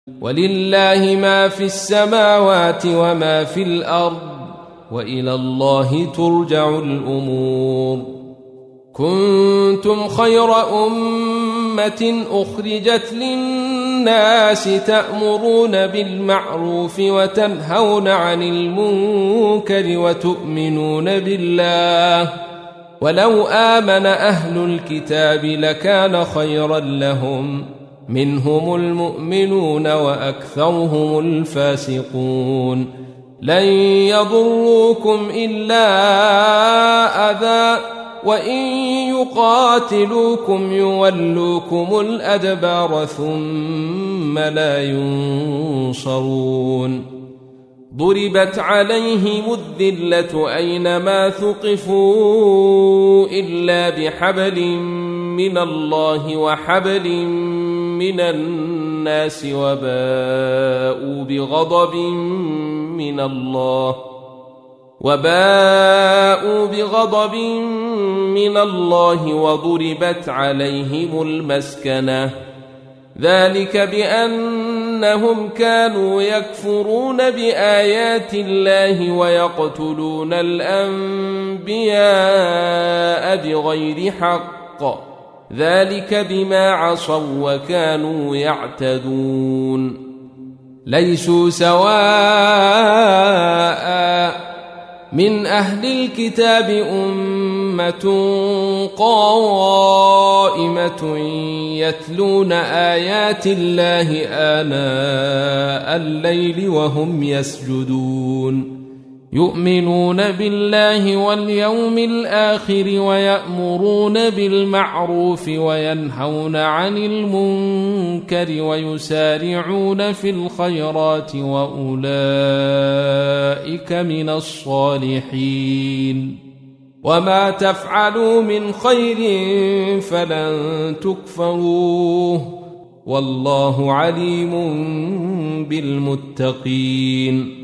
ولله ما في السماوات وما في الأرض وإلى الله ترجع الأمور. كنتم خير أمة أخرجت للناس تأمرون بالمعروف وتنهون عن المنكر وتؤمنون بالله، ولو آمن أهل الكتاب لكان خيرا لهم، منهم المؤمنون وأكثرهم الفاسقون. لن يضروكم إلا أذى، وإن يقاتلوكم يولوكم الأدبار ثم لا ينصرون. ضربت عليهم الذلة أينما ثقفوا إلا بحبل من الله وحبل من الناس وباءوا بغضب من الله وضربت عليهم المسكنة، ذلك بأنهم كانوا يكفرون بآيات الله ويقتلون الأنبياء بغير حق، ذلك بما عصوا وكانوا يعتدون. ليسوا سواء، من أهل الكتاب أمة قائمة يتلون آيات الله آناء الليل وهم يسجدون، يؤمنون بالله واليوم الآخر ويأمرون بالمعروف وينهون عن المنكر ويسارعون في الخيرات وأولئك من الصالحين. وما تفعلوا من خير فلن تكفروه، والله عليم بالمتقين.